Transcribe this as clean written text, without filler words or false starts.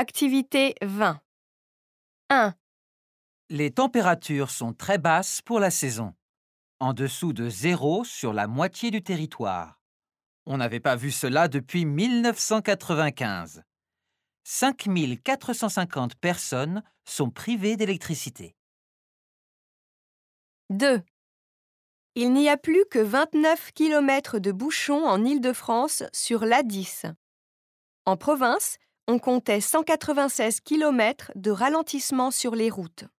Activité 20. 1, Les températures sont très basses pour la saison, en dessous de zéro sur la moitié du territoire. On n'avait pas vu cela depuis 1995. 5 450 personnes sont privées d'électricité. 2. Il n'y a plus que 29 km de bouchons en Île-de-France sur l'A10. En province, on comptait 196 km de ralentissement sur les routes.